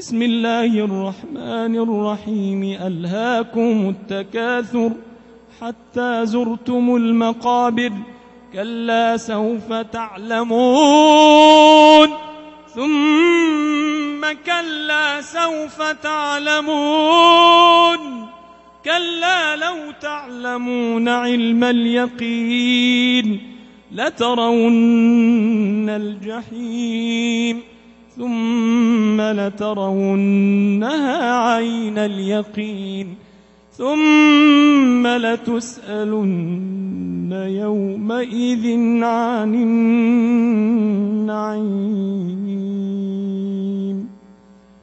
بسم الله الرحمن الرحيم. ألهاكم التكاثر حتى زرتم المقابر كلا سوف تعلمون ثم كلا سوف تعلمون كلا لو تعلمون علم اليقين لترون الجحيم ثم لترونها عين اليقين ثم لتسألن يومئذ عن النعيم.